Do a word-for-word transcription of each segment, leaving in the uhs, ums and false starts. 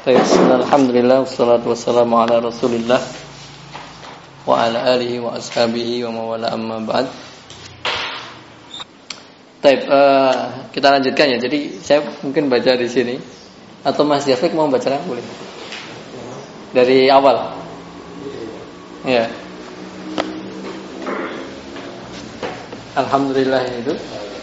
Alhamdulillah wassalatu wassalamu ala Rasulillah wa ala alihi wa ashabihi wa mawala amma ba'd. Baik, uh, kita lanjutkan ya. Jadi saya mungkin baca di sini atau Mas Jafik mau baca boleh. Dari awal. Ya. Alhamdulillah itu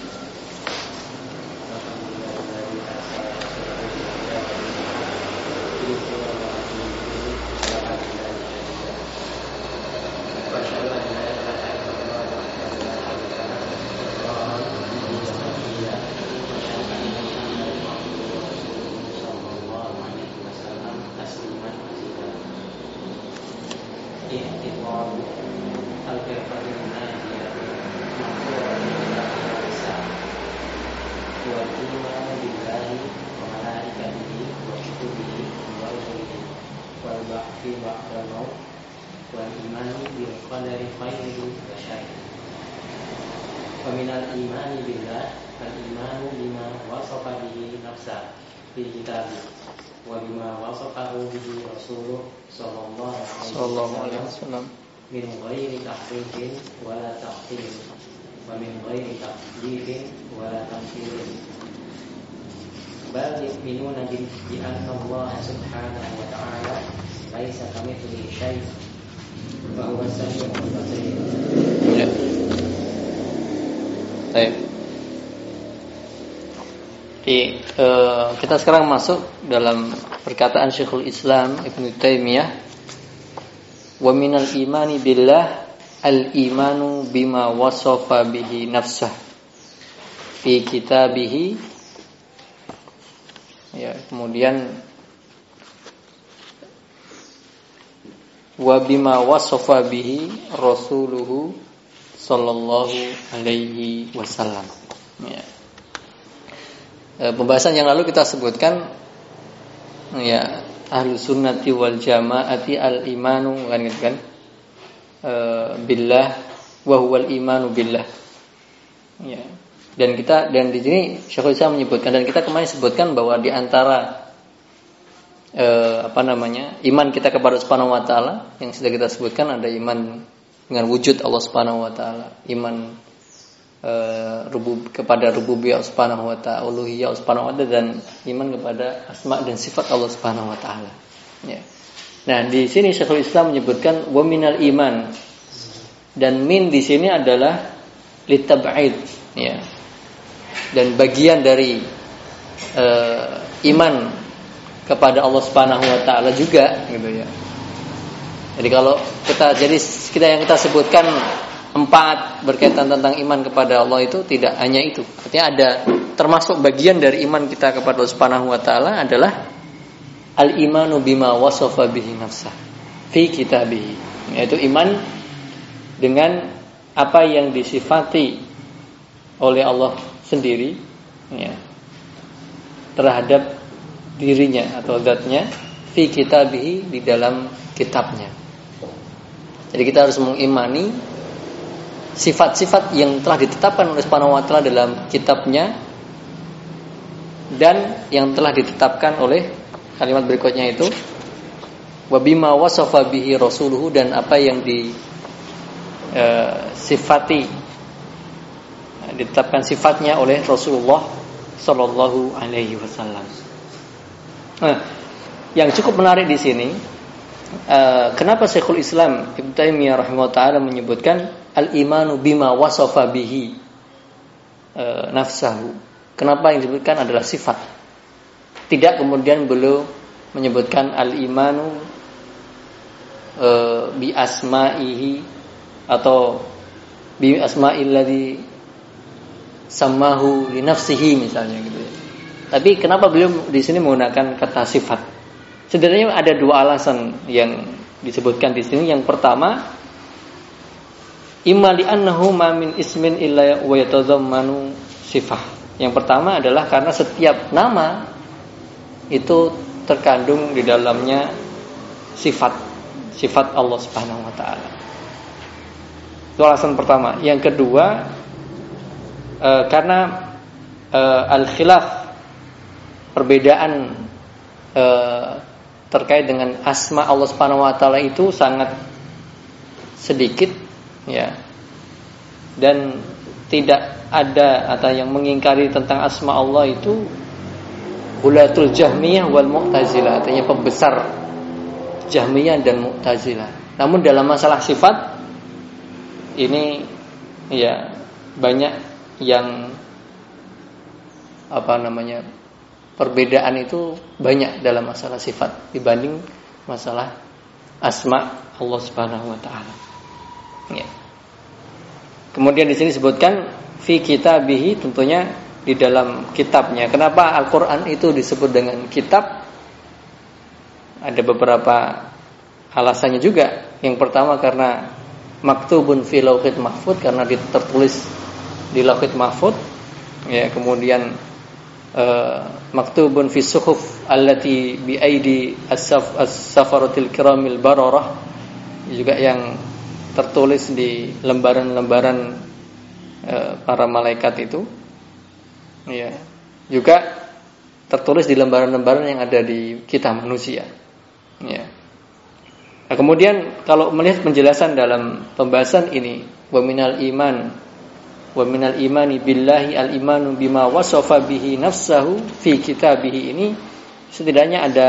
min ghairi tahrifin wala ta'til wa min ghairi takdifin wala tamthil bal yu'minuna bi anna Allah subhanahu wa ta'ala laisa kamitslihi syai' wa huwa as-sami'ul basir. Ya. Baik. Di, uh, kita sekarang masuk dalam perkataan Syekhul Islam Ibnu Taimiyah. Wa minal imani billah al-imanu bima wasafa bihi nafsah fi kitabihi. Ya, kemudian wa bima wasafa bihi rasuluhu sallallahu alaihi wasallam. Ya. E, pembahasan yang lalu kita sebutkan ya Ahlu sunnati wal jamaati al imanu kan gitu kan e, billah wa huwal imanu billah ya. Dan kita dan di sini Syekhul Islam menyebutkan dan kita kemarin sebutkan bahwa di antara e, apa namanya iman kita kepada Allah Subhanahu wa taala yang sudah kita sebutkan ada iman dengan wujud Allah Subhanahu wa taala, iman e, rubub kepada rububiyah Subhanahu wa ta'ala, uluhiyah Subhanahu wa ta'ala, dan iman kepada asma dan sifat Allah Subhanahu wa ta'ala ya. Nah, di sini Syekhul Islam menyebutkan wa minal iman, dan min di sini adalah litab'id ya, dan bagian dari e, iman kepada Allah Subhanahu wa ta'ala juga gitu ya. Jadi kalau kita jadi kita yang kita sebutkan empat berkaitan tentang iman kepada Allah itu tidak hanya itu. Artinya ada termasuk bagian dari iman kita kepada Allah Subhanahu wa taala adalah al-imanu bima wasafa bihi nafsah fi kitabihi. Yaitu iman dengan apa yang disifati oleh Allah sendiri ya, terhadap dirinya atau zatnya fi kitabihi, di dalam kitabnya. Jadi kita harus mengimani sifat-sifat yang telah ditetapkan oleh Subhanahu wa taala dalam kitabnya dan yang telah ditetapkan oleh kalimat berikutnya itu wa bima wasafa bihi rasuluhu, dan apa yang di e, sifati ditetapkan sifatnya oleh Rasulullah sallallahu alaihi wasallam. Nah, yang cukup menarik di sini Uh, kenapa Syekhul Islam Ibnu Taimiyah rahimahullah taala menyebutkan al-imanu bima wasafa bihi uh, nafsahu. Kenapa yang disebutkan adalah sifat, tidak kemudian beliau menyebutkan al-imanu uh, bi asma'ihi atau bi asma'illadzi sammahu li nafsihi misalnya gitu ya. Tapi kenapa beliau di sini menggunakan kata sifat? Sebenarnya ada dua alasan yang disebutkan di sini. Yang pertama, imma li annahu ma min ismin illa wa yatadhammanu sifah. Yang pertama adalah karena setiap nama itu terkandung di dalamnya sifat, sifat Allah Subhanahu wa taala. Itu alasan pertama. Yang kedua, e, karena e, al-khilaf, perbedaan e, terkait dengan asma Allah Subhanahu wa taala itu sangat sedikit, ya. Dan tidak ada atau yang mengingkari tentang asma Allah itu Hulatul Jahmiyah wal Mu'tazilah, artinya pembesar Jahmiyah dan Mu'tazilah. Namun dalam masalah sifat ini ya banyak yang apa namanya perbedaan itu banyak dalam masalah sifat dibanding masalah asma Allah Subhanahu wa taala. Ya. Kemudian di sini disebutkan fi kitabihi, tentunya di dalam kitabnya. Kenapa Al-Qur'an itu disebut dengan kitab? Ada beberapa alasannya juga. Yang pertama karena maktubun fi lauhil mahfuz, karena tertulis di lauhil mahfuz. Ya, kemudian uh, maktubun fi suhuf allati bi aidi as-safaratil kiramil bararah, juga yang tertulis di lembaran-lembaran uh, para malaikat itu. Ya, juga tertulis di lembaran-lembaran yang ada di kita manusia. Ya. Nah, kemudian kalau melihat penjelasan dalam pembahasan ini, wa minal iman wa minal imani billahi al imanu bima wasafa bihi nafsahu fi kitabihi, ini setidaknya ada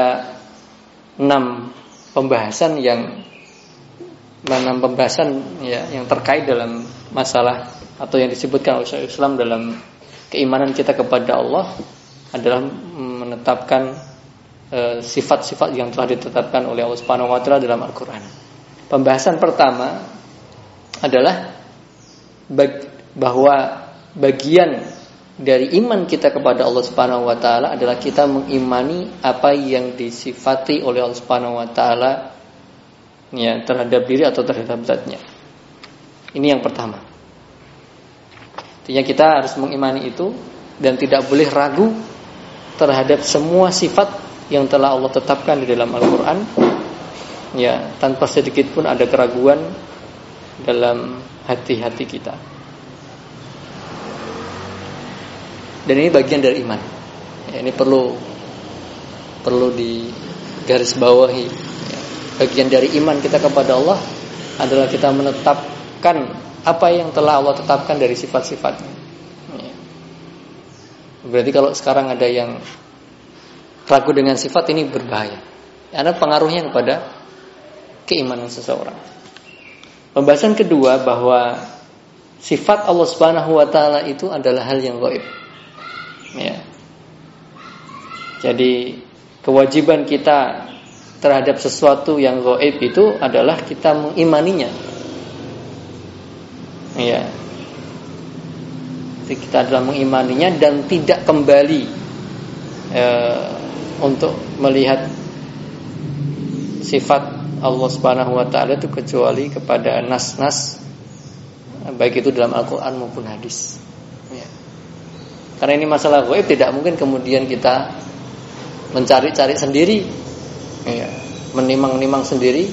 enam pembahasan yang enam pembahasan ya yang terkait dalam masalah atau yang disebutkan oleh Syekhul Islam dalam keimanan kita kepada Allah adalah menetapkan e, sifat-sifat yang telah ditetapkan oleh Allah Subhanahu wa taala dalam Al-Qur'an. Pembahasan pertama adalah bag, bahwa bagian dari iman kita kepada Allah Subhanahu wa taala adalah kita mengimani apa yang disifati oleh Allah Subhanahu wa taala ya terhadap diri atau terhadap zatnya. Ini yang pertama. Artinya kita harus mengimani itu dan tidak boleh ragu terhadap semua sifat yang telah Allah tetapkan di dalam Al-Qur'an. Ya, tanpa sedikit pun ada keraguan dalam hati-hati kita. Dan ini bagian dari iman. Ya, ini perlu perlu digarisbawahi. Ya, bagian dari iman kita kepada Allah adalah kita menetapkan apa yang telah Allah tetapkan dari sifat-sifatnya. Ya. Berarti kalau sekarang ada yang ragu dengan sifat, ini berbahaya. Karena pengaruhnya kepada keimanan seseorang. Pembahasan kedua bahwa sifat Allah Subhanahu wa taala itu adalah hal yang gaib. Ya. Jadi kewajiban kita terhadap sesuatu yang gaib itu adalah kita mengimaninya. Ya. Jadi kita adalah mengimaninya dan tidak kembali e, untuk melihat sifat Allah Subhanahu wa taala itu kecuali kepada nas-nas, baik itu dalam Al-Qur'an maupun hadis. Ya. Karena ini masalah gaib, tidak mungkin kemudian kita mencari-cari sendiri, ya, menimang-nimang sendiri,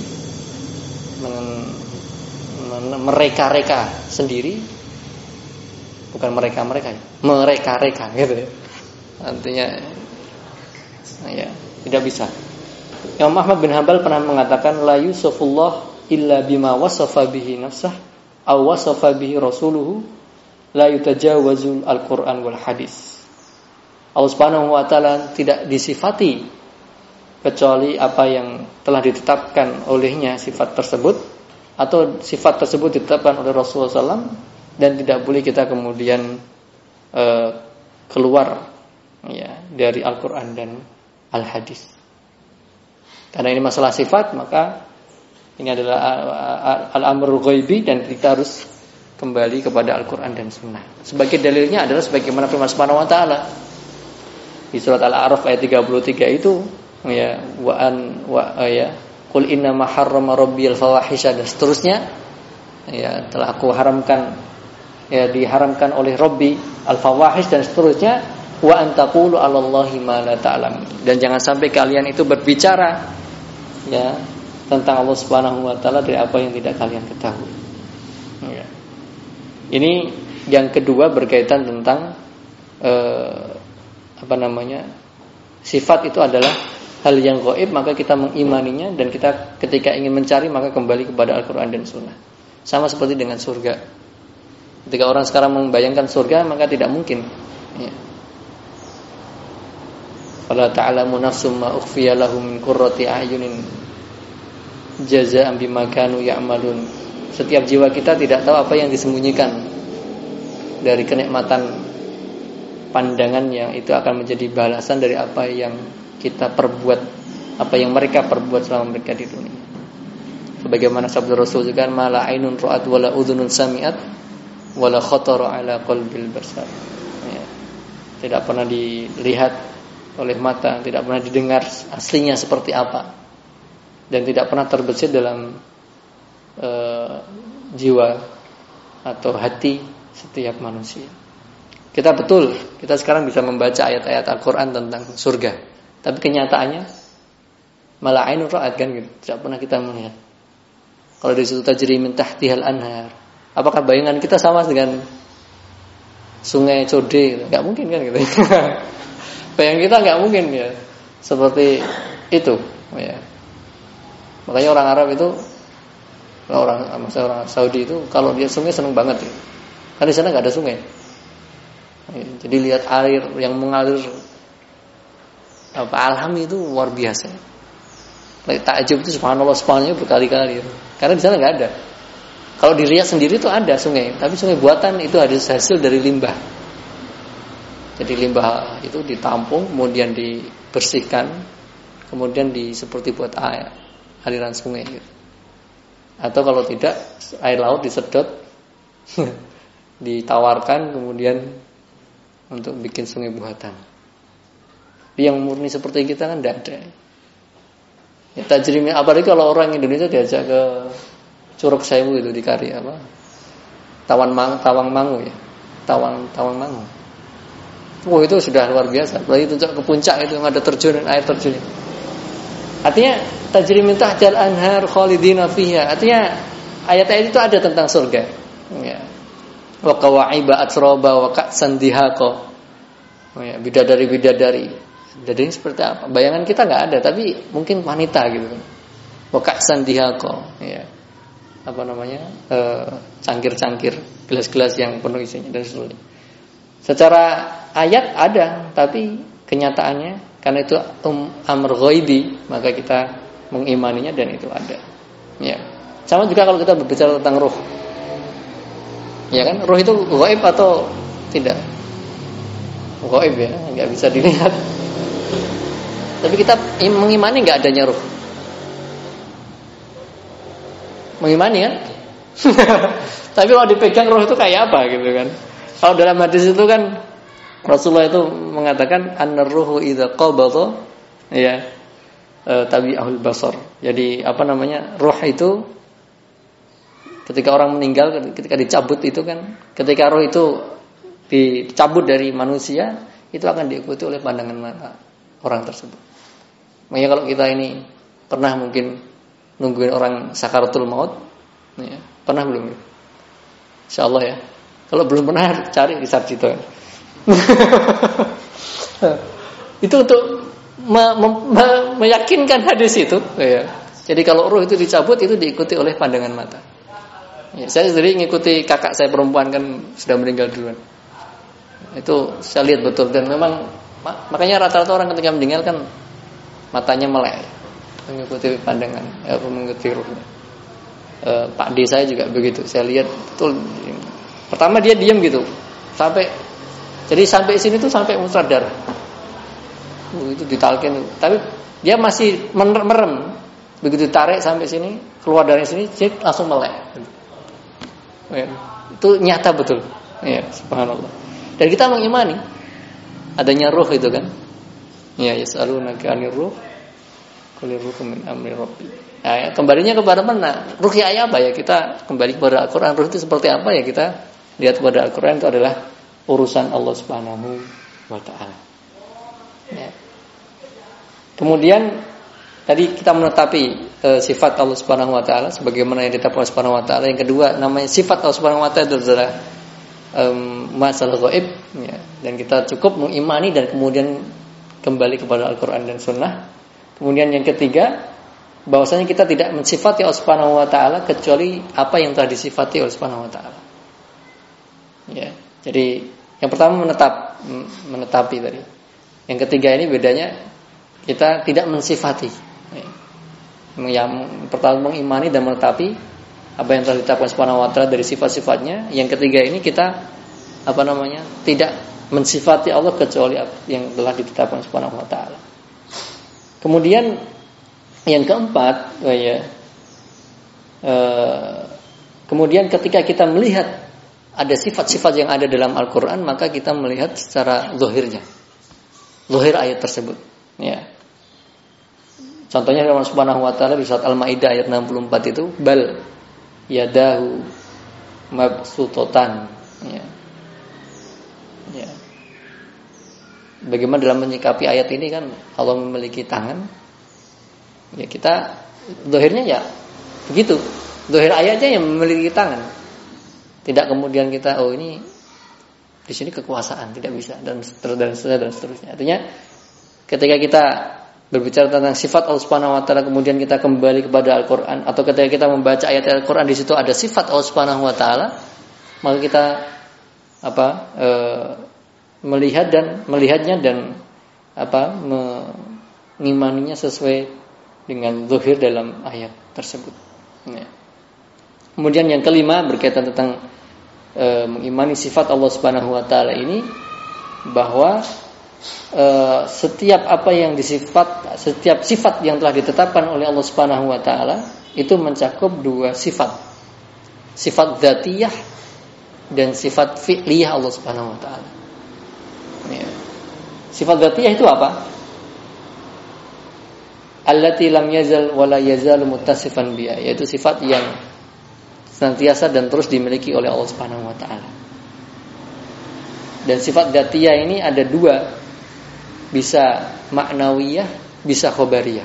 mereka-reka sendiri, bukan mereka-mereka, mereka-reka gitu ya. Artinya ya, tidak bisa. Imam Ahmad bin Hanbal pernah mengatakan la yusufullah illa bima wasafa bihi nafsah aw wasafa bihi rasuluhu la yutajawazul al-Qur'an wal hadis. Allah Subhanahu wa taala tidak disifati kecuali apa yang telah ditetapkan olehnya sifat tersebut, atau sifat tersebut ditetapkan oleh Rasulullah shallallahu alaihi wasallam, dan tidak boleh kita kemudian e, keluar ya dari Al-Quran dan Al-Hadis. Karena ini masalah sifat, maka ini adalah al-amrul ghaibi dan kita harus kembali kepada Al-Quran dan Sunnah. Sebagai dalilnya adalah sebagaimana firman Subhanahu wa taala di surat Al-A'raf ayat tiga puluh tiga itu, ya, wa an wa ya qul inna ma harrama rabbiyal fawahisha, dan seterusnya, ya, telah aku haramkan, ya, diharamkan oleh Rabbi al-fawahish dan seterusnya, wa an taqulu 'alallahi ma la ta'lam, dan jangan sampai kalian itu berbicara, ya, tentang Allah Subhanahu wa taala dari apa yang tidak kalian ketahui. Ya. Ini yang kedua berkaitan tentang eh, apa namanya? Sifat itu adalah hal yang gaib, maka kita mengimaninya, dan kita ketika ingin mencari maka kembali kepada Al-Quran dan Sunnah. Sama seperti dengan surga. Ketika orang sekarang membayangkan surga, maka tidak mungkin. Ya. Fala ta'lamu nafsum ma ukhfiya lahum min qurrati a'yunin jazaa'an bima kanu ya'malun. Setiap jiwa kita tidak tahu apa yang disembunyikan dari kenikmatan pandangan yang itu akan menjadi balasan dari apa yang kita perbuat, apa yang mereka perbuat selama mereka di dunia. Sebagaimana sabda Rasul juga, mala ainun ra'at wala udhunun sami'at wala khatara ala qalbil basar. Ya. Tidak pernah dilihat oleh mata, tidak pernah didengar aslinya seperti apa, dan tidak pernah terbesit dalam uh, jiwa atau hati setiap manusia. Kita betul, kita sekarang bisa membaca ayat-ayat Al-Quran tentang surga, tapi kenyataannya malah ainun ra'at kan gitu, tidak pernah kita melihat. Kalau di situ tajri min tahtihal anhar, apakah bayangan kita sama dengan sungai Code gitu? Gak mungkin kan gitu. Bayangan kita gak mungkin ya seperti itu ya. Makanya orang Arab itu, orang maksudnya orang Saudi itu kalau lihat sungai seneng banget ya. Karena di sana gak ada sungai. Jadi lihat air yang mengalir apa alami itu luar biasa. Takjub itu subhanallah subhanallah berkali-kali. Karena di sana nggak ada. Kalau di Riyadh sendiri itu ada sungai, tapi sungai buatan itu ada hasil dari limbah. Jadi limbah itu ditampung, kemudian dibersihkan, kemudian di seperti buat air, aliran sungai. Gitu. Atau kalau tidak air laut disedot, ditawarkan kemudian untuk bikin sungai buatan. Yang murni seperti kita kan tidak ada. Ya, tajrimin, apalagi kalau orang Indonesia diajak ke Curug Sewu itu di Kari apa? Tawan Mang, Tawang Mangu ya. Tawang Tawang Mangu. Oh itu sudah luar biasa. Apalagi itu ke puncak itu yang ada terjun dan air terjun. Artinya tajrimin tahtal anhar khalidina fiha. Artinya ayat-ayat itu ada tentang surga. Ya. Wa qawaiba atraba wa ka'san dihaqa. Oh ya, bidadari-bidadari. Jadi seperti apa? Bayangan kita nggak ada, tapi mungkin wanita gitu kan. Wakaksan dihako, ya. Apa namanya? E, cangkir-cangkir, gelas-gelas yang penuh isinya dan seterusnya. Secara ayat ada, tapi kenyataannya karena itu um, amr ghaibi, maka kita mengimaninya dan itu ada. Ya. Sama juga kalau kita berbicara tentang ruh. Ya kan? Ruh itu ghaib atau tidak? Ghaib ya, nggak bisa dilihat. Tapi kita mengimani nggak adanya ruh. Mengimani kan? Tapi kalau dipegang ruh itu kayak apa gitu kan? Kalau dalam hadis itu kan Rasulullah itu mengatakan annar ruhu idza qabadha ya e, tabi'ahul basar. Jadi apa namanya? Ruh itu ketika orang meninggal, ketika dicabut itu kan, ketika ruh itu dicabut dari manusia, itu akan diikuti oleh pandangan mata orang tersebut. Makanya kalau kita ini pernah mungkin nungguin orang sakaratul maut, ya, pernah belum? Insyaallah ya. Kalau belum pernah cari di Sarjito. Itu untuk me- me- meyakinkan hadis itu. Ya. Jadi kalau ruh itu dicabut itu diikuti oleh pandangan mata. Ya, saya sendiri ngikuti kakak saya perempuan kan sudah meninggal duluan. Itu saya lihat betul dan memang makanya rata-rata orang ketika meninggal kan matanya melek mengikuti pandangan, ya, mengikuti ruhnya. E, Pak D saya juga begitu. Saya lihat betul. Pertama dia diam gitu, sampai jadi sampai sini tuh sampai muncrat darah. Oh, itu ditalkin. Tapi dia masih merem. Begitu tarik sampai sini, keluar dari sini, dia langsung melek. Ya, itu nyata betul. Ya, subhanallah. Dan kita mengimani adanya ruh itu kan. Ya, yas'alunaka 'anir ruh. Qul ruhu min amri rabbi. Ya, kembalinya kepada mana? Ruh ya apa ya? Kita kembali kepada Al-Qur'an. Ruh itu seperti apa ya? Kita lihat kepada Al-Qur'an, itu adalah urusan Allah Subhanahu wa taala. Ya. Kemudian tadi kita menetapi e, sifat Allah Subhanahu wa taala sebagaimana yang ditetapkan Allah Subhanahu wa taala. Yang kedua, namanya sifat Allah Subhanahu wa taala itu adalah um, masalah gaib, ya. Dan kita cukup mengimani dan kemudian kembali kepada Al-Quran dan Sunnah. Kemudian yang ketiga, bahwasanya kita tidak mensifati Allah Subhanahu wa taala kecuali apa yang telah disifati oleh Subhanahu wa taala. Ya. Jadi yang pertama menetap menetapi tadi. Yang ketiga ini bedanya kita tidak mensifati. Yang pertama mengimani dan menetapi apa yang telah ditetapkan Subhanahu wa taala dari sifat-sifatnya. Yang ketiga ini kita apa namanya? tidak mensifati Allah kecuali yang telah ditetapkan Subhanahu wa taala. Kemudian yang keempat, oh ya, e, kemudian ketika kita melihat ada sifat-sifat yang ada dalam Al-Quran, maka kita melihat secara zahirnya, zahir ayat tersebut. Ya. Contohnya Allah Subhanahu Wa Taala di surat Al-Maidah ayat enam puluh empat itu, bal yadahu mabsutotan. Ya. Ya. Bagaimana dalam menyikapi ayat ini kan Allah memiliki tangan. Ya kita zahirnya ya begitu. Zahir ayatnya yang memiliki tangan. Tidak kemudian kita oh ini di sini kekuasaan, tidak bisa dan seterusnya dan seterusnya. Artinya ketika kita berbicara tentang sifat Allah Subhanahu wa taala kemudian kita kembali kepada Al-Qur'an atau ketika kita membaca ayat Al-Qur'an di situ ada sifat Allah Subhanahu wa taala, maka kita apa e, melihat dan melihatnya dan apa mengimaninya sesuai dengan zahir dalam ayat tersebut. Ya. Kemudian yang kelima berkaitan tentang e, mengimani sifat Allah Subhanahu wa taala ini, bahwa e, setiap apa yang disifat, setiap sifat yang telah ditetapkan oleh Allah Subhanahu wa taala itu mencakup dua sifat. Sifat dzatiyah dan sifat fi'liyah Allah Subhanahu wa taala. Ya. Sifat dzatiyah itu apa? Allati lam yazal wa la yazal muttasifan biha, yaitu sifat yang senantiasa dan terus dimiliki oleh Allah Subhanahu wa taala. Dan sifat dzatiyah ini ada dua, bisa maknawiyah, bisa khobariyah.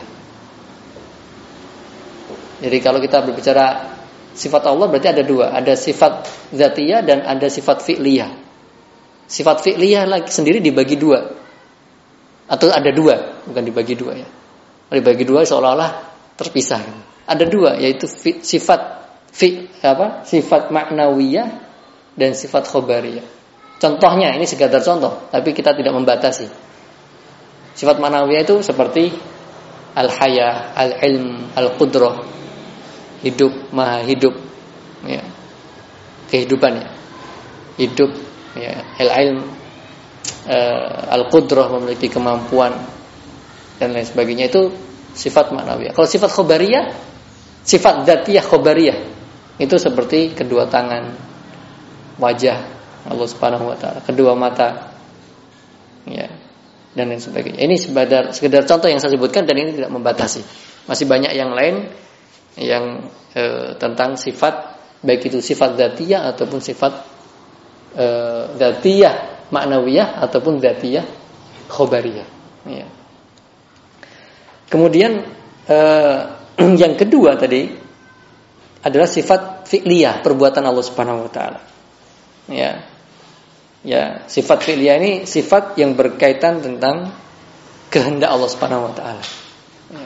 Jadi kalau kita berbicara sifat Allah berarti ada dua, ada sifat dzatiyah dan ada sifat fi'liyah. Sifat fi'liyah lagi sendiri dibagi dua, atau ada dua, bukan dibagi dua ya. Dibagi dua seolah-olah terpisah. Ada dua, yaitu fi, sifat fi, apa? Sifat maknawiyah dan sifat khobariyah. Contohnya ini sekadar contoh, tapi kita tidak membatasi. Sifat maknawiyah itu seperti al-haya, al-ilm, al-qudrah, hidup, maha hidup, ya. Kehidupan ya. Hidup, ya, al-ilm, uh, al-qudrah, memiliki kemampuan dan lain sebagainya, itu sifat maknawiyah. Kalau sifat khobariyah, sifat dzatiyah khobariyah itu seperti kedua tangan, wajah Allah Subhanahu wa taala, kedua mata, ya, dan lain sebagainya. Ini sekedar sekedar contoh yang saya sebutkan dan ini tidak membatasi. Masih banyak yang lain yang e, tentang sifat, baik itu sifat dzatiyah ataupun sifat e, dzatiyah maknawiyah ataupun dzatiyah khobariyah. Ya. Kemudian eh, yang kedua tadi adalah sifat fi'liyah, perbuatan Allah Subhanahu wa taala. Ya. Ya, sifat fi'liyah ini sifat yang berkaitan tentang kehendak Allah Subhanahu wa taala. Ya.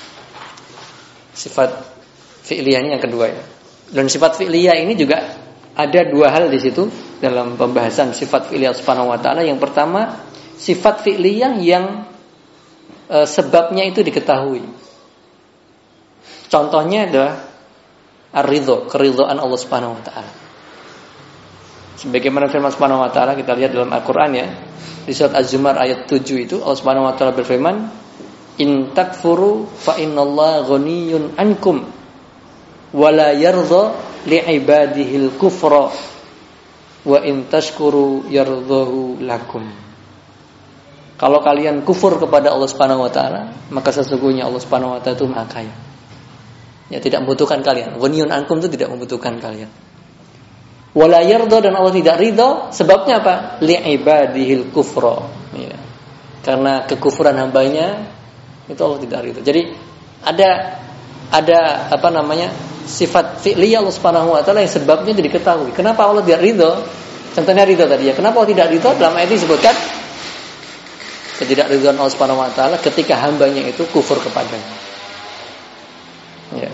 Sifat fi'liyah ini yang kedua ya. Dan sifat fi'liyah ini juga ada dua hal di situ dalam pembahasan sifat fi'liyah Subhanahu wa taala. Yang pertama, sifat fi'liyah yang E, sebabnya itu diketahui. Contohnya adalah ar-ridho, keridhaan Allah Subhanahu wa taala. Sebagaimana firman Subhanahu wa taala kita lihat dalam Al-Qur'an ya. Di surat Az-Zumar ayat tujuh itu Allah Subhanahu wa taala berfirman, "In takfuru fa innallaha ghaniyyun ankum wa la yardha li'ibadihil kufra wa in tashkuru yardhahu lakum." Kalau kalian kufur kepada Allah Subhanahu wa taala, maka sesungguhnya Allah Subhanahu wa taala itu Maha Kaya. Ya, tidak membutuhkan kalian. Ghaniyun ankum itu tidak membutuhkan kalian. Wala yarda, dan Allah tidak ridha, sebabnya apa? Li'ibadihil kufra. Ya. Karena kekufuran hambanya itu Allah tidak ridha. Jadi ada ada apa namanya? Sifat fi'liyah Allah Subhanahu wa taala yang sebabnya itu diketahui. Kenapa Allah tidak ridha? Contohnya ridha tadi ya. Kenapa Allah tidak ridha? Dalam ayat ini disebutkan ketidakridhaan Allah Subhanahu wa taala ketika hambanya itu kufur kepadanya. Ya.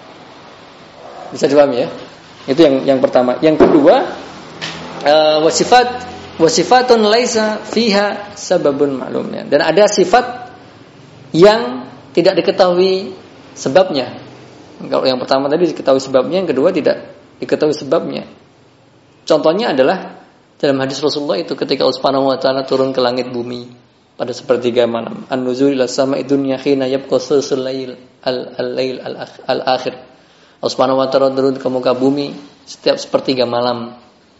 Bisa dipahami ya? Itu yang yang pertama. Yang kedua, uh, wasifat wasifatun laisa fiha sababun ma'lum. Dan ada sifat yang tidak diketahui sebabnya. Kalau yang pertama tadi diketahui sebabnya, yang kedua tidak diketahui sebabnya. Contohnya adalah dalam hadis Rasulullah itu ketika Allah Subhanahu wa taala turun ke langit bumi pada sepertiga malam. An-nuzul ila sama'i dunya hina yabqa thuluthul lail al-lail al-akhir. Allah Subhanahu wa taala turun ke muka bumi setiap sepertiga malam.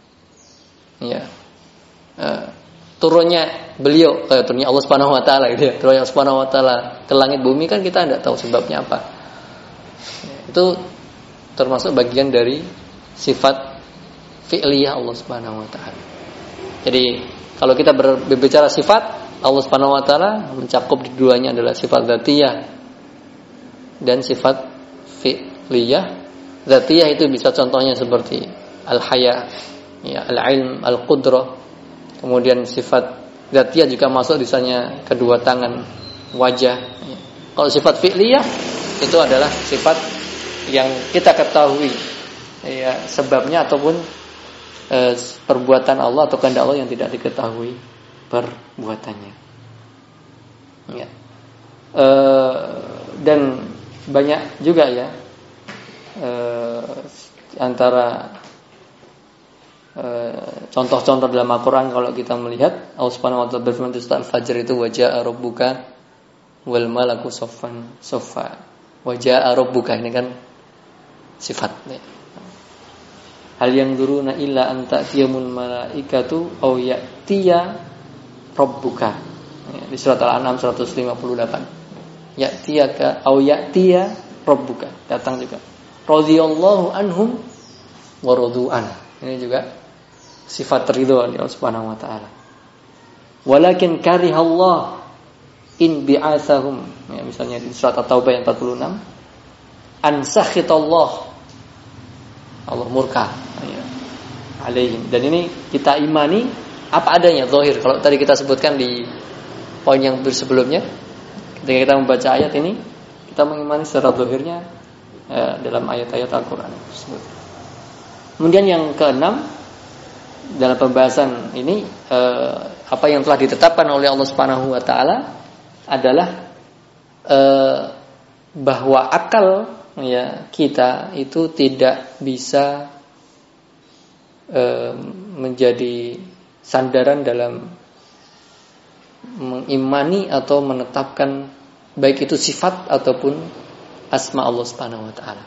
Ya. Uh, turunnya beliau, uh, turunnya Allah Subhanahu wa taala gitu ya. Turunnya Allah Subhanahu wa taala ke langit bumi kan kita tidak tahu sebabnya apa. Ya, itu termasuk bagian dari sifat fi'liyah Allah Subhanahu wa taala. Jadi kalau kita berbicara sifat, Allah Subhanahu wa taala mencakup di duanya adalah sifat dzatiyah dan sifat fi'liyah. Dzatiyah itu bisa contohnya seperti al-haya, ya, al-ilm, al-qudrah. Kemudian sifat dzatiyah juga masuk misalnya kedua tangan, wajah. Kalau sifat fi'liyah itu adalah sifat yang kita ketahui ya sebabnya ataupun e, perbuatan Allah atau kehendak Allah yang tidak diketahui perbuatannya. Ya. E, dan banyak juga ya e, antara contoh-contoh dalam Al-Quran kalau kita melihat Allah Subhanahu wa taala berfirman di surat Al-Fajr itu wajaa rabbuka wal malaku saffan saffa. Wajaa rabbuka ini kan sifat ya. Hal yang duruna illa an ta'tiyamul malaikatu aw ya'tiya rabbuka ya, di surat Al-An'am seratus lima puluh delapan. Ya'tiyaka aw ya'tiya rabbuka datang juga. Radhiyallahu anhum wa radu'an. Ini juga sifat ridho dari Allah Subhanahu wa taala. Walakin karihallah in bi'atsahum. Ya, misalnya di surat At-Taubah yang empat puluh enam. An sakhitallah. Allah murka ya, alaihim. Dan ini kita imani apa adanya zahir. Kalau tadi kita sebutkan di poin yang sebelumnya, ketika kita membaca ayat ini, kita mengimani secara zahirnya ya, dalam ayat-ayat Al-Qur'an tersebut. Kemudian yang keenam dalam pembahasan ini eh, apa yang telah ditetapkan oleh Allah Subhanahu wa taala adalah eh, bahwa akal ya kita itu tidak bisa eh, menjadi sandaran dalam mengimani atau menetapkan baik itu sifat ataupun asma Allah Subhanahu wa taala.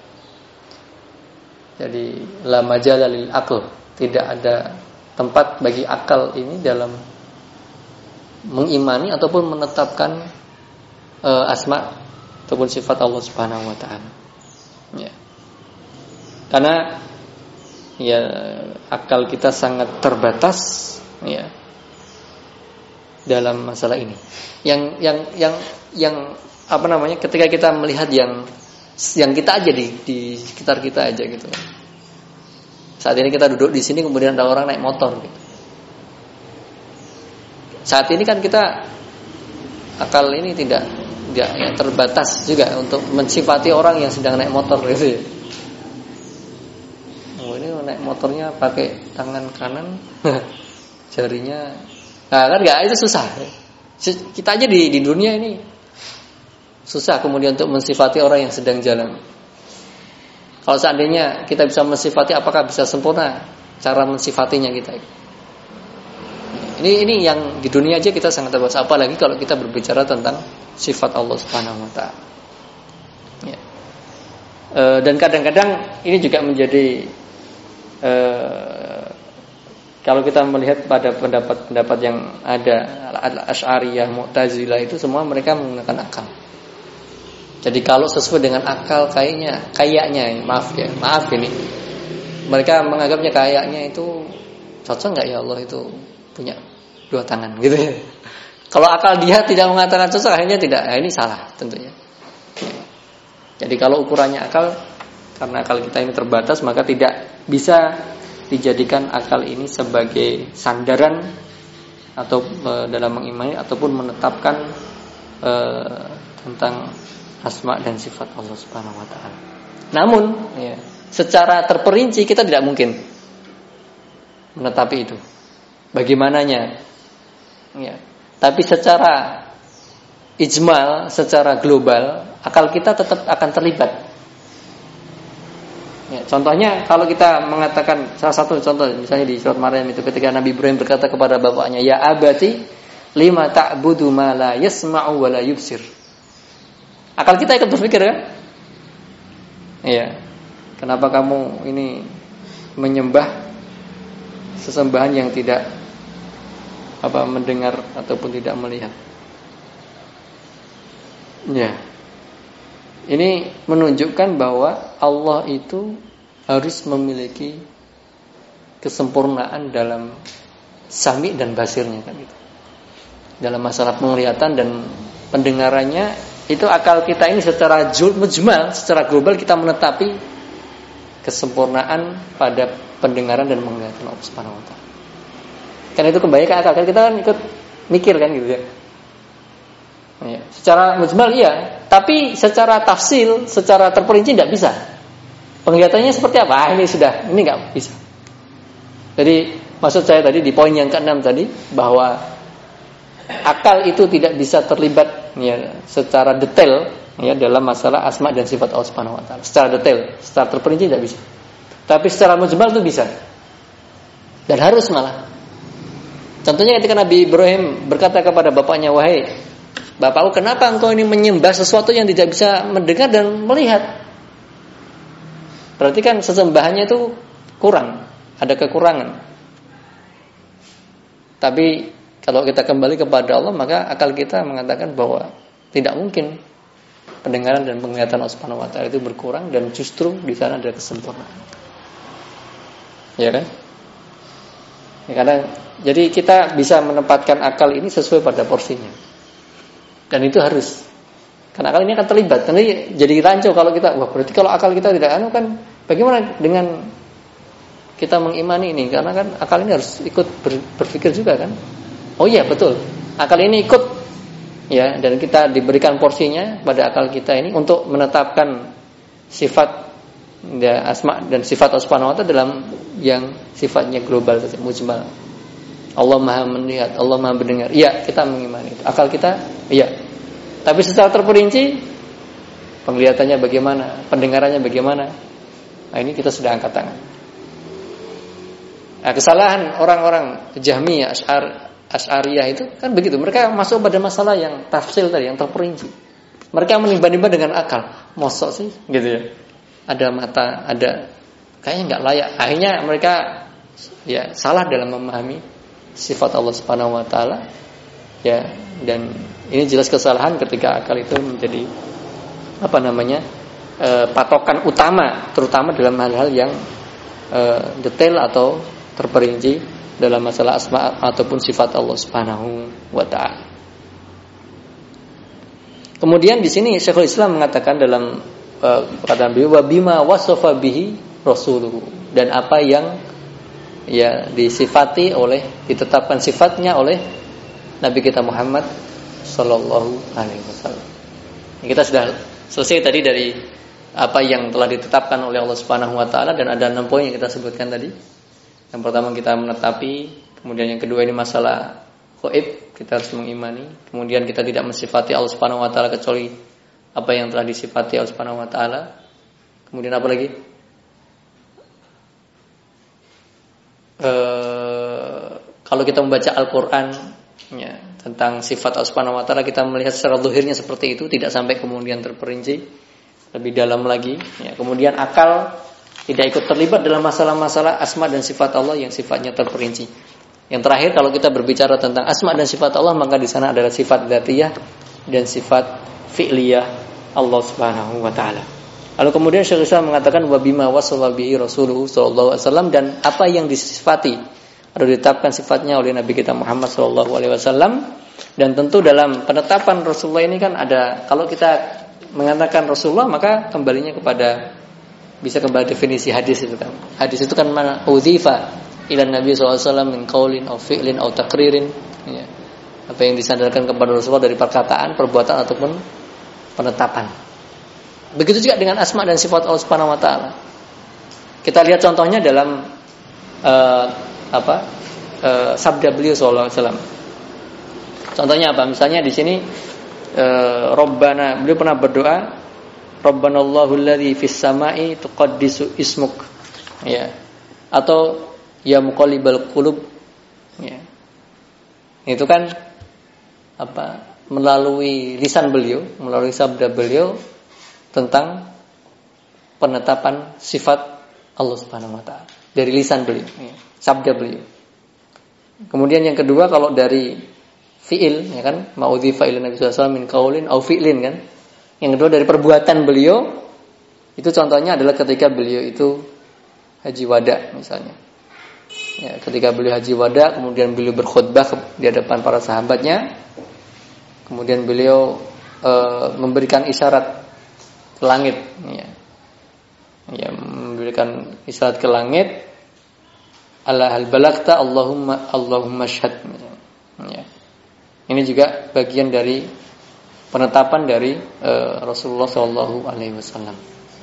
Jadi la majala lil aql, tidak ada tempat bagi akal ini dalam mengimani ataupun menetapkan e, asma ataupun sifat Allah Subhanahu wa taala. Ya. Karena ya akal kita sangat terbatas ya dalam masalah ini. Yang yang yang yang apa namanya? Ketika kita melihat yang yang kita aja di, di sekitar kita aja gitu. Saat ini kita duduk di sini kemudian ada orang naik motor gitu. Saat ini kan kita akal ini tidak tidak ya, terbatas juga untuk mensifati orang yang sedang naik motor gitu ya. Oh, ini naik motornya pakai tangan kanan, jarinya, nah kan nggak, itu susah. Kita aja di di dunia ini susah kemudian untuk mensifati orang yang sedang jalan. Kalau seandainya kita bisa mensifati, apakah bisa sempurna cara mensifatinya kita? Ini ini yang di dunia aja kita sangat terbatas, apalagi kalau kita berbicara tentang sifat Allah Subhanahu wa taala. Ya. E, dan kadang-kadang ini juga menjadi e, kalau kita melihat pada pendapat-pendapat yang ada Al-Asy'ariyah, Mu'tazilah itu semua mereka menggunakan akal. Jadi kalau sesuai dengan akal kayaknya, kayaknya maaf ya, maaf ini. Mereka menganggapnya kayaknya itu cocok enggak ya Allah itu punya dua tangan gitu ya. Kalau akal dia tidak mengatakan cocok, akhirnya tidak. Nah, ini salah tentunya. Jadi kalau ukurannya akal, karena akal kita ini terbatas, maka tidak bisa dijadikan akal ini sebagai sandaran atau e, dalam mengimani ataupun menetapkan e, tentang asma dan sifat Allah Subhanahu wa taala. Namun, ya, secara terperinci kita tidak mungkin menetapi itu. Bagaimananya? Ya. Tapi secara ijmal, secara global, akal kita tetap akan terlibat. Ya, contohnya kalau kita mengatakan salah satu contoh misalnya di surat Maryam itu ketika Nabi Ibrahim berkata kepada bapaknya, "Ya abati, lima ta'budu ma la yasma'u wa la yubsir." Akal kita ikut berpikir kan? Iya. Kenapa kamu ini menyembah sesembahan yang tidak apa mendengar ataupun tidak melihat? Ya. Ini menunjukkan bahwa Allah itu harus memiliki kesempurnaan dalam sami dan basirnya kan itu. Dalam masalah penglihatan dan pendengarannya itu akal kita ini secara mujmal, secara global kita menetapi kesempurnaan pada pendengaran dan penglihatan Allah Subhanahu wa taala. Karena itu kembali ke akal kita kan ikut mikir kan gitu ya. Ya, secara mujmal iya, tapi secara tafsil, secara terperinci tidak bisa. Penglihatannya seperti apa? Ah, ini sudah, ini nggak bisa. Jadi maksud saya tadi di poin yang keenam tadi bahwa akal itu tidak bisa terlibat ya, secara detail ya dalam masalah asma dan sifat Allah Subhanahu wa taala. Secara detail, secara terperinci tidak bisa. Tapi secara mujmal itu bisa. Dan harus malah. Contohnya ketika Nabi Ibrahim berkata kepada bapaknya, "Wahai Bapakku, kenapa engkau ini menyembah sesuatu yang tidak bisa mendengar dan melihat?" Berarti kan sesembahannya itu kurang, ada kekurangan. Tapi kalau kita kembali kepada Allah, maka akal kita mengatakan bahwa tidak mungkin pendengaran dan penglihatan Allah Subhanahu wa taala itu berkurang dan justru di sana ada kesempurnaan. Ya kan? Ya, kadang, jadi kita bisa menempatkan akal ini sesuai pada porsinya. Dan itu harus. Karena akal ini akan terlibat. Nanti jadi rancu kalau kita, wah berarti kalau akal kita tidak anu kan bagaimana dengan kita mengimani ini? Karena kan akal ini harus ikut ber, berpikir juga kan. Oh iya betul. Akal ini ikut ya, dan kita diberikan porsinya pada akal kita ini untuk menetapkan sifat ya, asma dan sifat Allah Subhanahu wa taala dalam yang sifatnya global saja, mujmal. Allah Maha melihat, Allah Maha mendengar. Iya, kita mengimani itu. Akal kita, iya. Tapi secara terperinci, penglihatannya bagaimana, pendengarannya bagaimana? Nah, ini kita sudah angkat tangan. Nah, kesalahan orang-orang Jahmiyah, Asy'ar, Asy'ariyah itu kan begitu. Mereka masuk pada masalah yang tafsil tadi, yang terperinci. Mereka menimbang-nimbang dengan akal. Mosok sih, gitu ya. Ada mata, ada kayaknya nggak layak. Akhirnya mereka ya salah dalam memahami sifat Allah Subhanahu wa taala ya, dan ini jelas kesalahan ketika akal itu menjadi apa namanya e, patokan utama terutama dalam hal-hal yang e, detail atau terperinci dalam masalah asma ataupun sifat Allah Subhanahu wa taala. Kemudian di sini Syekhul Islam mengatakan dalam e, perkataan beliau wa bima wasafa bihi rasuluhu, dan apa yang ya disifati oleh, ditetapkan sifatnya oleh Nabi kita Muhammad sallallahu alaihi wasallam. Kita sudah selesai tadi dari apa yang telah ditetapkan oleh Allah Subhanahu wa taala, dan ada enam poin yang kita sebutkan tadi. Yang pertama kita menetapi, kemudian yang kedua ini masalah gaib, kita harus mengimani. Kemudian kita tidak mensifati Allah Subhanahu wa taala kecuali apa yang telah disifati Allah Subhanahu wa taala. Kemudian apa lagi? E, kalau kita membaca Al-Quran ya, tentang sifat Allah Subhanahu wa taala, kita melihat secara zahirnya seperti itu, tidak sampai kemudian terperinci lebih dalam lagi ya. Kemudian akal tidak ikut terlibat dalam masalah-masalah asma dan sifat Allah yang sifatnya terperinci. Yang terakhir, kalau kita berbicara tentang asma dan sifat Allah, maka di sana adalah sifat dzatiyah dan sifat fi'liyah Allah Subhanahu wa taala. Lalu kemudian Syekh Islam mengatakan wa bima wasalla bihi Rasulullah sallallahu alaihi wasallam, dan apa yang disifati atau ditetapkan sifatnya oleh Nabi kita Muhammad sallallahu alaihi wasallam. Dan tentu dalam penetapan Rasulullah ini kan ada, kalau kita mengatakan Rasulullah maka kembalinya kepada bisa kembali definisi hadis itu kan. Hadis itu kan mana udhifa ila Nabi sallallahu alaihi wasallam min qaulin aw fi'lin aw taqririn, ya. Apa yang disandarkan kepada Rasulullah dari perkataan, perbuatan ataupun penetapan. Begitu juga dengan asma dan sifat Allah Subhanahu wa taala. Kita lihat contohnya dalam uh, apa? Uh, sabda beliau sallallahu alaihi wasallam. Contohnya apa? Misalnya di sini uh, Rabbana, beliau pernah berdoa, Rabbana Allahul ladzi fis sama'i tuqaddisu ismuk. Ya. Atau ya muqallibal qulub. Ya. Itu kan apa? Melalui lisan beliau, melalui sabda beliau tentang penetapan sifat Allah Subhanahu wa taala dari lisan beliau, ya, sabda beliau. Kemudian yang kedua kalau dari fi'il, ya kan, ma'udhifa ila Nabi sallallahu alaihi wasallam min qaulin au fi'lin kan. Yang kedua dari perbuatan beliau, itu contohnya adalah ketika beliau itu haji wada misalnya. Ya, ketika beliau haji wada, kemudian beliau berkhutbah di hadapan para sahabatnya, kemudian beliau e, memberikan isyarat ke langit, ya. Ya, memberikan isyarat ke langit, ala hal balagta Allahumma Allahumma syhad. Ya. Ini juga bagian dari penetapan dari e, Rasulullah Shallallahu Alaihi Wasallam.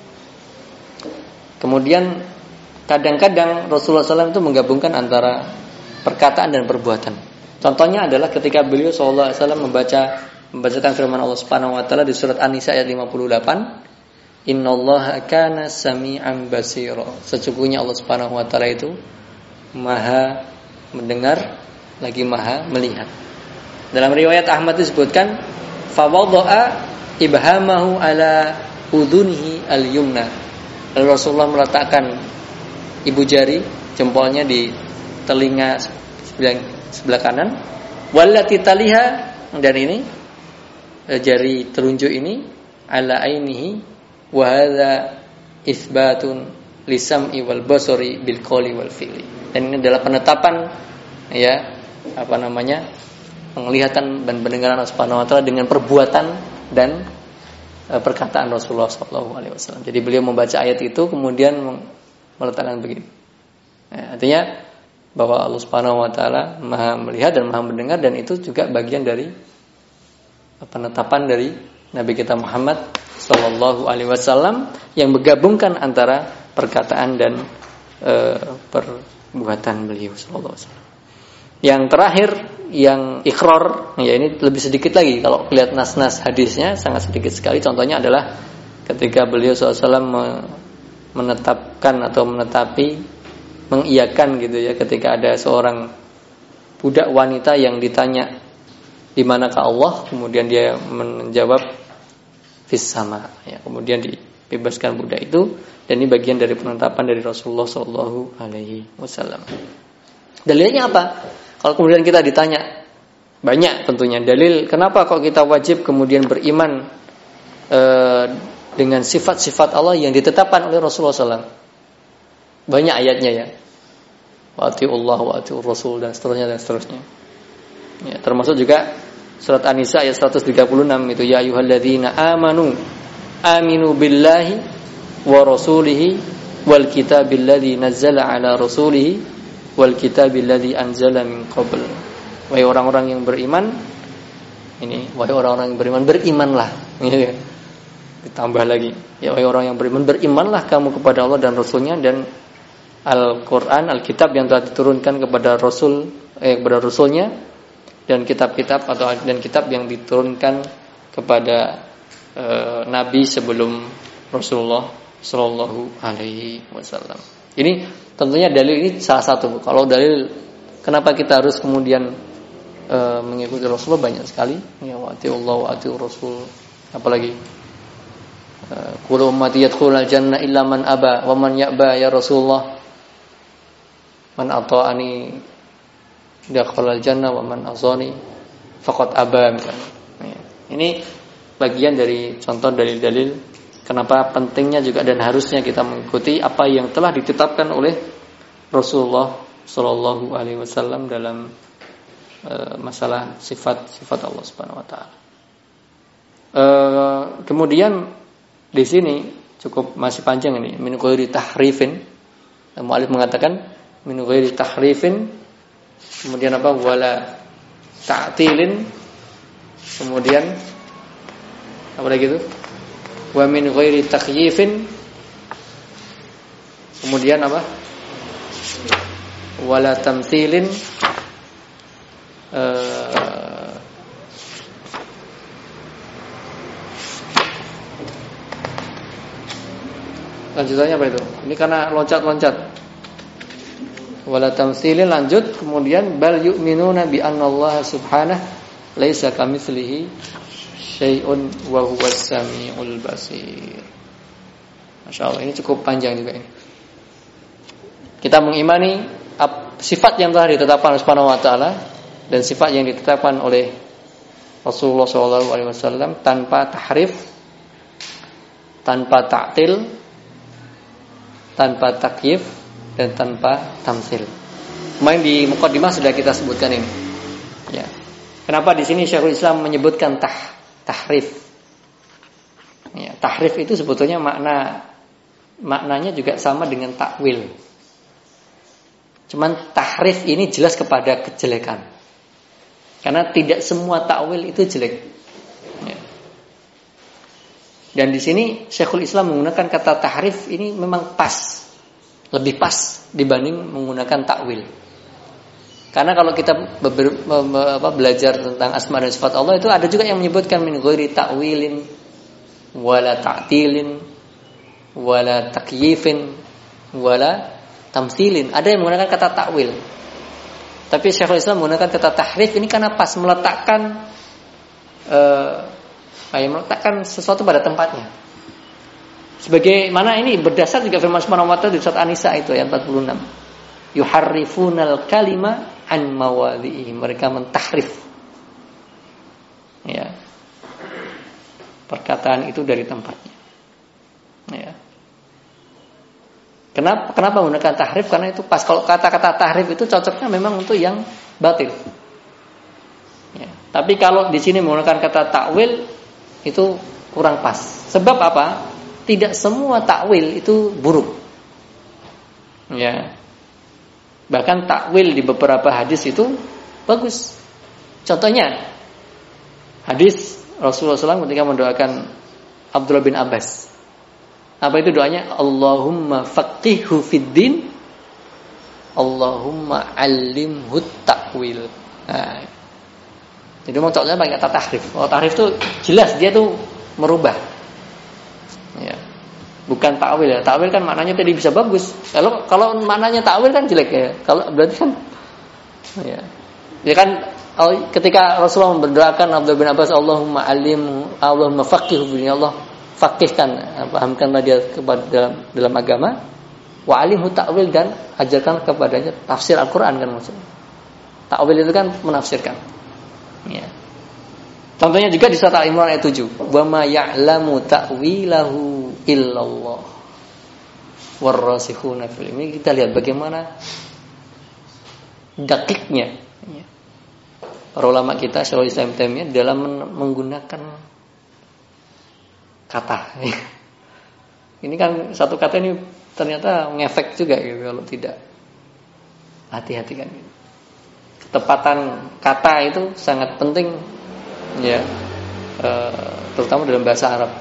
Kemudian kadang-kadang Rasulullah shallallahu alaihi wasallam itu menggabungkan antara perkataan dan perbuatan. Contohnya adalah ketika beliau Shallallahu Alaihi Wasallam membaca membacakan firman Allah Subhanahu Wa Taala di surat An-Nisa ayat lima puluh delapan, Innallaha kana sami'an basira. Sesungguhnya Allah Subhanahu Wa Taala itu maha mendengar lagi maha melihat. Dalam riwayat Ahmad disebutkan, fawadha'a ibhamahu ala udhunihi al-yumna. Lalu Rasulullah meletakkan ibu jari jempolnya di telinga sebelah, sebelah kanan, wallati taliha, dan ini jari telunjuk ini ala ainihi wa hadza itsbatun lisam'i wal basari bil qawli wal fi'li. Dan ini adalah penetapan, ya, apa namanya, penglihatan dan pendengaran Allah Subhanahu wa taala dengan perbuatan dan e, perkataan Rasulullah sallallahu alaihi wasallam. Jadi beliau membaca ayat itu kemudian meletakkan begini. Ya, artinya bahwa Allah Subhanahu wa taala Maha melihat dan Maha mendengar, dan itu juga bagian dari penetapan dari Nabi kita Muhammad sallallahu alaihi wasallam yang menggabungkan antara perkataan dan e, perbuatan beliau sallallahu alaihi wasallam. Yang terakhir, yang ikrar, ya ini lebih sedikit lagi. Kalau lihat nas-nas hadisnya sangat sedikit sekali. Contohnya adalah ketika beliau shallallahu alaihi wasallam menetapkan atau menetapi, mengiyakan gitu ya, ketika ada seorang budak wanita yang ditanya di manakah Allah, kemudian dia menjawab fis sama, ya, kemudian dibebaskan budak itu, dan ini bagian dari penetapan dari Rasulullah shallallahu alaihi wasallam. Dalilnya apa? Kalau kemudian kita ditanya, banyak tentunya dalil kenapa kok kita wajib kemudian beriman e, dengan sifat-sifat Allah yang ditetapkan oleh Rasulullah shallallahu alaihi wasallam. Banyak ayatnya ya. Wa atiullah wa atiur rasul dan seterusnya dan seterusnya. Ya, termasuk juga surat An-Nisa ayat seratus tiga puluh enam itu, ya ayyuhalladzina amanu aminu billahi wa rasulihi wal kitabil ladzi nazzala ala rasulihi wal kitabil ladzi anzala min qabl. Wahai orang-orang yang beriman, ini wahai orang-orang yang beriman, berimanlah. Ya, ditambah lagi, ya wahai orang yang beriman, berimanlah kamu kepada Allah dan Rasulnya, dan Al-Quran, Al-Kitab yang telah diturunkan kepada Rasul, eh, kepada Rasulnya, dan kitab-kitab atau dan kitab yang diturunkan kepada eh, Nabi sebelum Rasulullah Sallallahu Alaihi Wasallam. Ini tentunya dalil ini salah satu. Kalau dalil kenapa kita harus kemudian e, mengikuti Rasulullah banyak sekali. Ya, wa atiullah wa atiur rasul. Apalagi qul ummati yadkhulul jannah illa man aba wa man ya'ba ya Rasulullah. Man ata'ani dakhalal jannah wa man asani faqad aba misalnya. Ya. Ini bagian dari contoh dalil-dalil kenapa pentingnya juga dan harusnya kita mengikuti apa yang telah ditetapkan oleh Rasulullah Shallallahu Alaihi Wasallam dalam e, masalah sifat-sifat Allah Subhanahu Wa Taala. E, kemudian di sini cukup masih panjang ini, min ghairi tahrifin. Mu'allif mengatakan min ghairi tahrifin, kemudian apa, wala ta'tilin, kemudian apa lagi itu, wa min ghairi takyifin, kemudian apa, wala tamtsilin, uh, lanjutannya apa itu? Ini karena loncat-loncat. Wala tamtsilin, lanjut, kemudian bal yu'minuna bi anna Allah subhanahu laisa kamitslihi syai'un wa huwas samiul basir. Masyaallah, ini cukup panjang juga ini. Kita mengimani sifat yang telah ditetapkan oleh Subhanahu wa taala dan sifat yang ditetapkan oleh Rasulullah shallallahu alaihi wasallam tanpa tahrif, tanpa ta'til, tanpa takyif, dan tanpa tamtsil. Kemarin di muqaddimah sudah kita sebutkan ini. Ya. Kenapa di sini Syekhul Islam menyebutkan tah, tahrif? Ya, tahrif itu sebetulnya makna maknanya juga sama dengan takwil. Cuman tahrif ini jelas kepada kejelekan. Karena tidak semua takwil itu jelek. Ya. Dan di sini Syekhul Islam menggunakan kata tahrif ini memang pas. Lebih pas dibanding menggunakan takwil. Karena kalau kita be- be- be- be- belajar tentang asma dan sifat Allah, itu ada juga yang menyebutkan min ghairi ta'wilin wala ta'tilin wala takyifin wala tamtsilin. Ada yang menggunakan kata takwil. Tapi Syekhul Islam menggunakan kata tahrif ini karena pas meletakkan uh, meletakkan sesuatu pada tempatnya. Sebagaimana ini berdasar juga firman Subhanahu wa ta'ala di surat An-Nisa itu ayat empat puluh enam. Yuharrifunal kalima an mawadhihi. Mereka mentahrif. Ya. Perkataan itu dari tempatnya. Ya. Kenapa kenapa menggunakan tahrif? Karena itu pas. Kalau kata-kata tahrif itu cocoknya memang untuk yang batil. Ya. Tapi kalau di sini menggunakan kata takwil itu kurang pas. Sebab apa? Tidak semua takwil itu buruk. Ya. Bahkan takwil di beberapa hadis itu bagus. Contohnya hadis Rasulullah shallallahu alaihi wasallam ketika mendoakan Abdullah bin Abbas. Apa itu doanya? Allahumma faqihhu fid din, Allahumma allimhu takwil. Nah, jadi mau cocoknya pakai kata tahrif. Oh, tahrif itu jelas dia tuh merubah. Ya. Bukan takwil ya. Takwil kan maknanya tadi bisa bagus. Kalau kalau maknanya takwil kan jelek ya. Kalau berarti kan ya. Ya kan ketika Rasulullah mendoakan Abdullah bin Abbas, Allahumma alim, Allahumma faqihhu fi Allah, faqihkan, pahamkanlah dia kepada dalam, dalam agama, wa alimhu ta'wil, dan ajarkan kepadanya tafsir Al-Qur'an kan maksudnya. Ta'wil itu kan menafsirkan. Ya. Contohnya juga di surat Al-Imran ayat tujuh. Wa ma ya'lamu ta'wilahu illallah warrasikhuna fil ilmi. Kita lihat bagaimana dakiknya para ulama kita Syekhul Islam Taimiyah dalam menggunakan kata. Ini kan satu kata ini ternyata ngefek juga gitu kalau tidak hati-hati kan. Ketepatan kata itu sangat penting. Ya, e, terutama dalam bahasa Arab.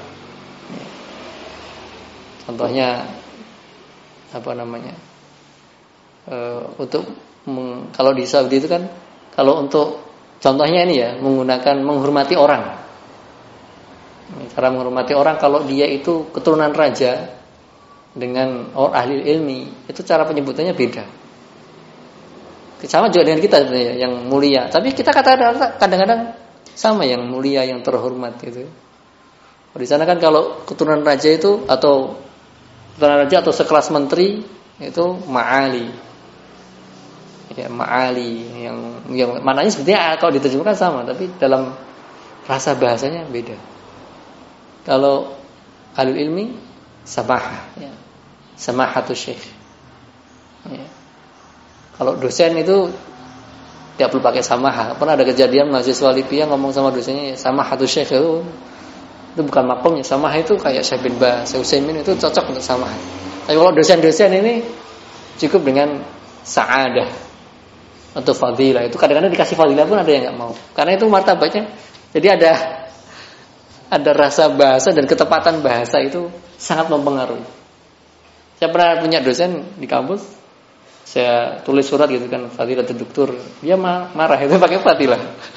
Contohnya apa namanya? E, untuk meng, kalau di Saudi itu kan, kalau untuk contohnya ini ya, menggunakan menghormati orang. Cara menghormati orang kalau dia itu keturunan raja dengan orang ahli ilmi, itu cara penyebutannya beda. Sama juga dengan kita sebenarnya yang mulia. Tapi kita kata kadang-kadang sama, yang mulia, yang terhormat gitu. Di sana kan kalau keturunan raja itu atau keturunan raja atau sekelas menteri itu ma'ali. Ya, ma'ali yang yang maknanya sebetulnya kalau diterjemahkan sama, tapi dalam rasa bahasanya beda. Kalau alul ilmi samahah, ya. Samahatus syekh. Ya. Kalau dosen itu tidak perlu pakai samaha. Pernah ada kejadian mahasiswa Libya ngomong sama dosennya, samahatus syekh itu, itu bukan makomnya. Samaha itu kayak Syekh bin Baz, Syekh Utsaimin itu cocok untuk samaha. Tapi kalau dosen-dosen ini cukup dengan sa'adah atau fadilah. Itu kadang-kadang dikasih fadilah pun ada yang nggak mau. Karena itu martabatnya. Jadi ada ada rasa bahasa dan ketepatan bahasa itu sangat mempengaruhi. Saya pernah punya dosen di kampus, saya tulis surat gitu kan, fadilah doktor, dia marah itu pakai fadilah.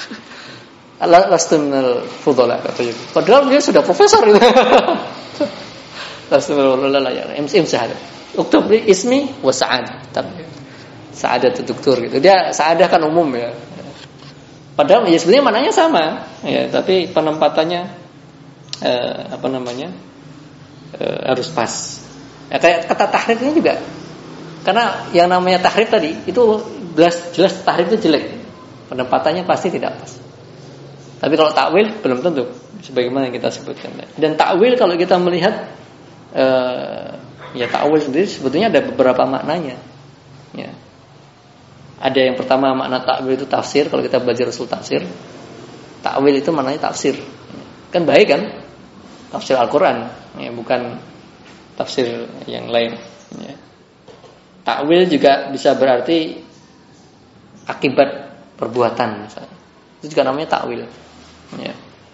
Lastunal fudola katanya. Padahal dia sudah profesor itu. Lastunal fudola ya, M C M syahadat. Uktub ismi wa sa'adah. Sa'adat doktor gitu. Dia sa'adah kan umum ya. Padahal ya sebenarnya maknanya sama ya, tapi penempatannya eh, apa namanya? Eh, harus pas. Ya, kayak kata tahrif ini juga. Karena yang namanya tahrif tadi itu jelas jelas tahrif itu jelek. Penempatannya pasti tidak pas. Tapi kalau takwil belum tentu, sebagaimana yang kita sebutkan. Dan takwil kalau kita melihat eh, ya takwil sendiri sebetulnya ada beberapa maknanya. Ya. Ada yang pertama makna takwil itu tafsir. Kalau kita belajar usul tafsir, takwil itu maknanya tafsir. Kan baik kan? Tafsir Al-Quran, ya, bukan tafsir yang lain. Ya. Takwil juga bisa berarti akibat perbuatan, misalnya. Itu juga namanya takwil. Ya.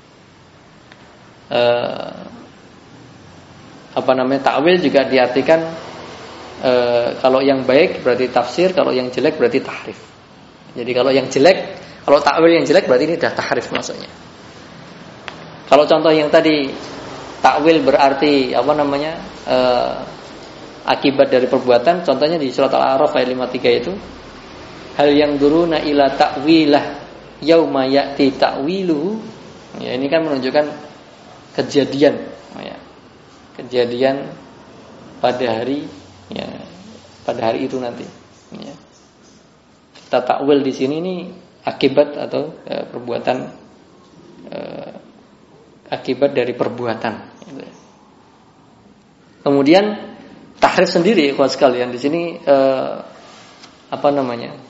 Uh, apa namanya takwil juga diartikan uh, kalau yang baik berarti tafsir, kalau yang jelek berarti tahrif. Jadi kalau yang jelek, kalau takwil yang jelek berarti ini sudah tahrif maksudnya. Kalau contoh yang tadi takwil berarti apa namanya uh, akibat dari perbuatan, contohnya di surat Al-A'raf ayat lima puluh tiga itu, hal yang duruna ila ta'wilah yauma ya'ti ta'wiluhu. Ya, ini kan menunjukkan kejadian, ya. Kejadian pada hari, ya, pada hari itu nanti. Ya. Kita takwil di sini ini akibat atau eh, perbuatan, eh, akibat dari perbuatan. Gitu. Kemudian tahrif sendiri, ikhwan sekalian, di sini eh, apa namanya?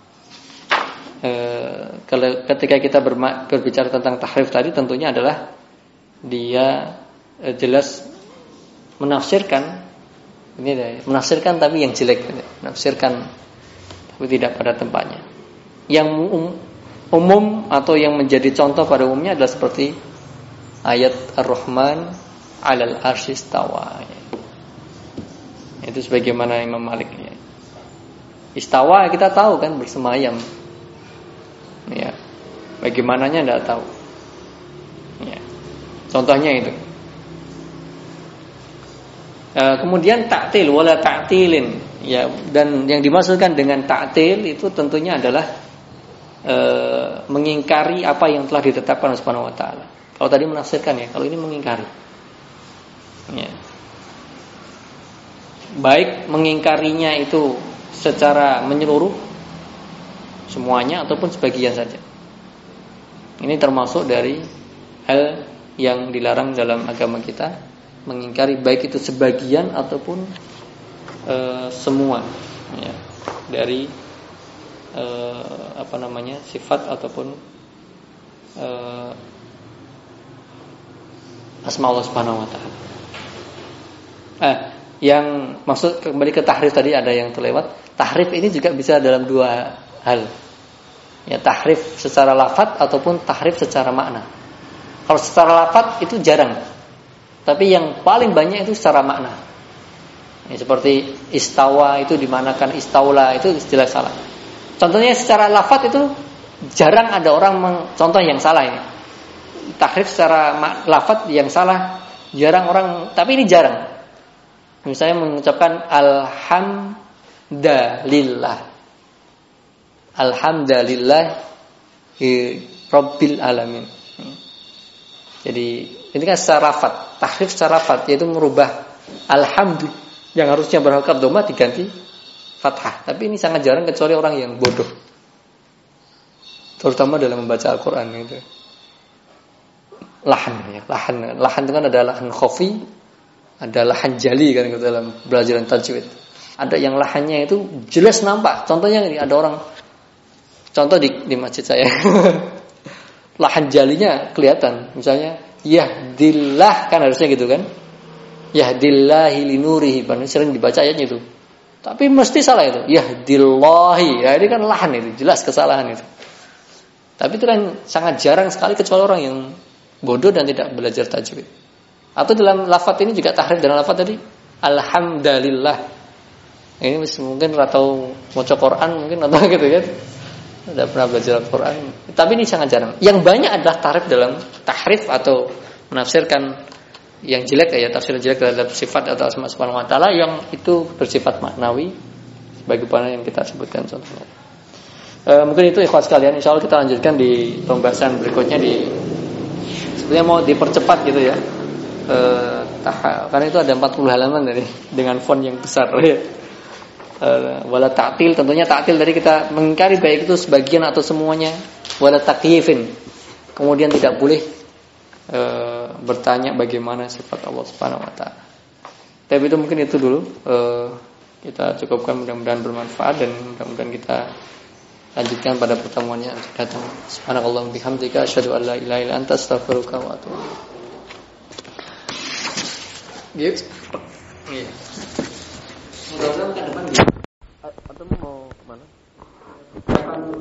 Uh, kalau ketika kita berma- berbicara tentang tahrif tadi, tentunya adalah dia uh, jelas menafsirkan ini deh, menafsirkan tapi yang jelek, menafsirkan tapi tidak pada tempatnya. Yang um, umum atau yang menjadi contoh pada umumnya adalah seperti ayat Ar-Rahman 'alal arsy istawa. Itu sebagaimana Imam Malik ya. Istawa kita tahu kan, bersemayam. Ya, bagaimananya tidak tahu. Ya, contohnya itu. E, kemudian ta'til wala ta'tilin. Ya, dan yang dimaksudkan dengan ta'til itu tentunya adalah e, mengingkari apa yang telah ditetapkan oleh Subhanahu wa taala. Kalau tadi menafsirkan ya, kalau ini mengingkari. Ya. Baik mengingkarinya itu secara menyeluruh semuanya ataupun sebagian saja. Ini termasuk dari hal yang dilarang dalam agama kita, mengingkari baik itu sebagian ataupun e, semua, ya, dari e, apa namanya sifat ataupun e, asma Allah Subhanahu Wa Taala. Eh, yang maksud kembali ke tahrif tadi ada yang terlewat. Tahrif ini juga bisa dalam dua hal. Ya, tahrif secara lafaz ataupun tahrif secara makna. Kalau secara lafaz itu jarang, tapi yang paling banyak itu secara makna. Ya, seperti istawa itu dimanakan istaula, itu jelas salah. Contohnya secara lafaz itu jarang ada orang meng, contoh yang salah ini. Tahrif secara lafaz yang salah jarang orang, tapi ini jarang. Misalnya mengucapkan alhamdulillah. Alhamdulillah Rabbil Alamin. Jadi ini kan secara lafaz, tahrif secara lafaz, yaitu merubah alhamdulillah yang harusnya berharokat dhamma diganti fathah. Tapi ini sangat jarang kecuali orang yang bodoh, terutama dalam membaca Al-Quran itu. Lahan ya, lahan, lahan itu kan ada lahan khafi, ada lahan jali kan dalam pelajaran tajwid. Ada yang lahannya itu jelas nampak. Contohnya ini ada orang, contoh di, di masjid saya, lahan jalinya kelihatan. Misalnya yahdillah kan harusnya gitu kan, yahdillahi linurihi, sering dibaca ayatnya itu. Tapi mesti salah itu. Yahdillahi. Ya ini kan lahan itu, jelas kesalahan itu. Tapi itu kan sangat jarang sekali kecuali orang yang bodoh dan tidak belajar tajwid. Atau dalam lafaz ini juga tahrif dalam lafaz tadi alhamdulillah. Ini mungkin atau baca Quran mungkin atau gitu kan. Tidak pernah belajar Al-Quran. Tapi ini sangat jarang. Yang banyak adalah tahrif dalam tahrif atau menafsirkan yang jelek ya, tafsir jelek terhadap sifat atau asma subhanahu wa ta'ala yang itu bersifat maknawi sebagaimana yang kita sebutkan contohnya. E, mungkin itu ikhwan sekalian, insyaallah kita lanjutkan di pembahasan berikutnya di sebenarnya mau dipercepat gitu ya. E, tah, karena itu ada empat puluh halaman dari dengan font yang besar ya. E, wala ta'til, tentunya ta'til dari kita mengingkari baik itu sebagian atau semuanya, wala takyifin. Kemudian tidak boleh e, bertanya bagaimana sifat Allah Subhanahu wa taala. Tapi itu mungkin itu dulu. E, kita cukupkan, mudah-mudahan bermanfaat dan mudah-mudahan kita lanjutkan pada pertemuan yang datang. Subhanallah bihamdika asyhadu an la ilaha illa anta astaghfiruka wa atubu ilaik. Iya. Mudah-mudahan ke depan gitu. Atau mau kemana?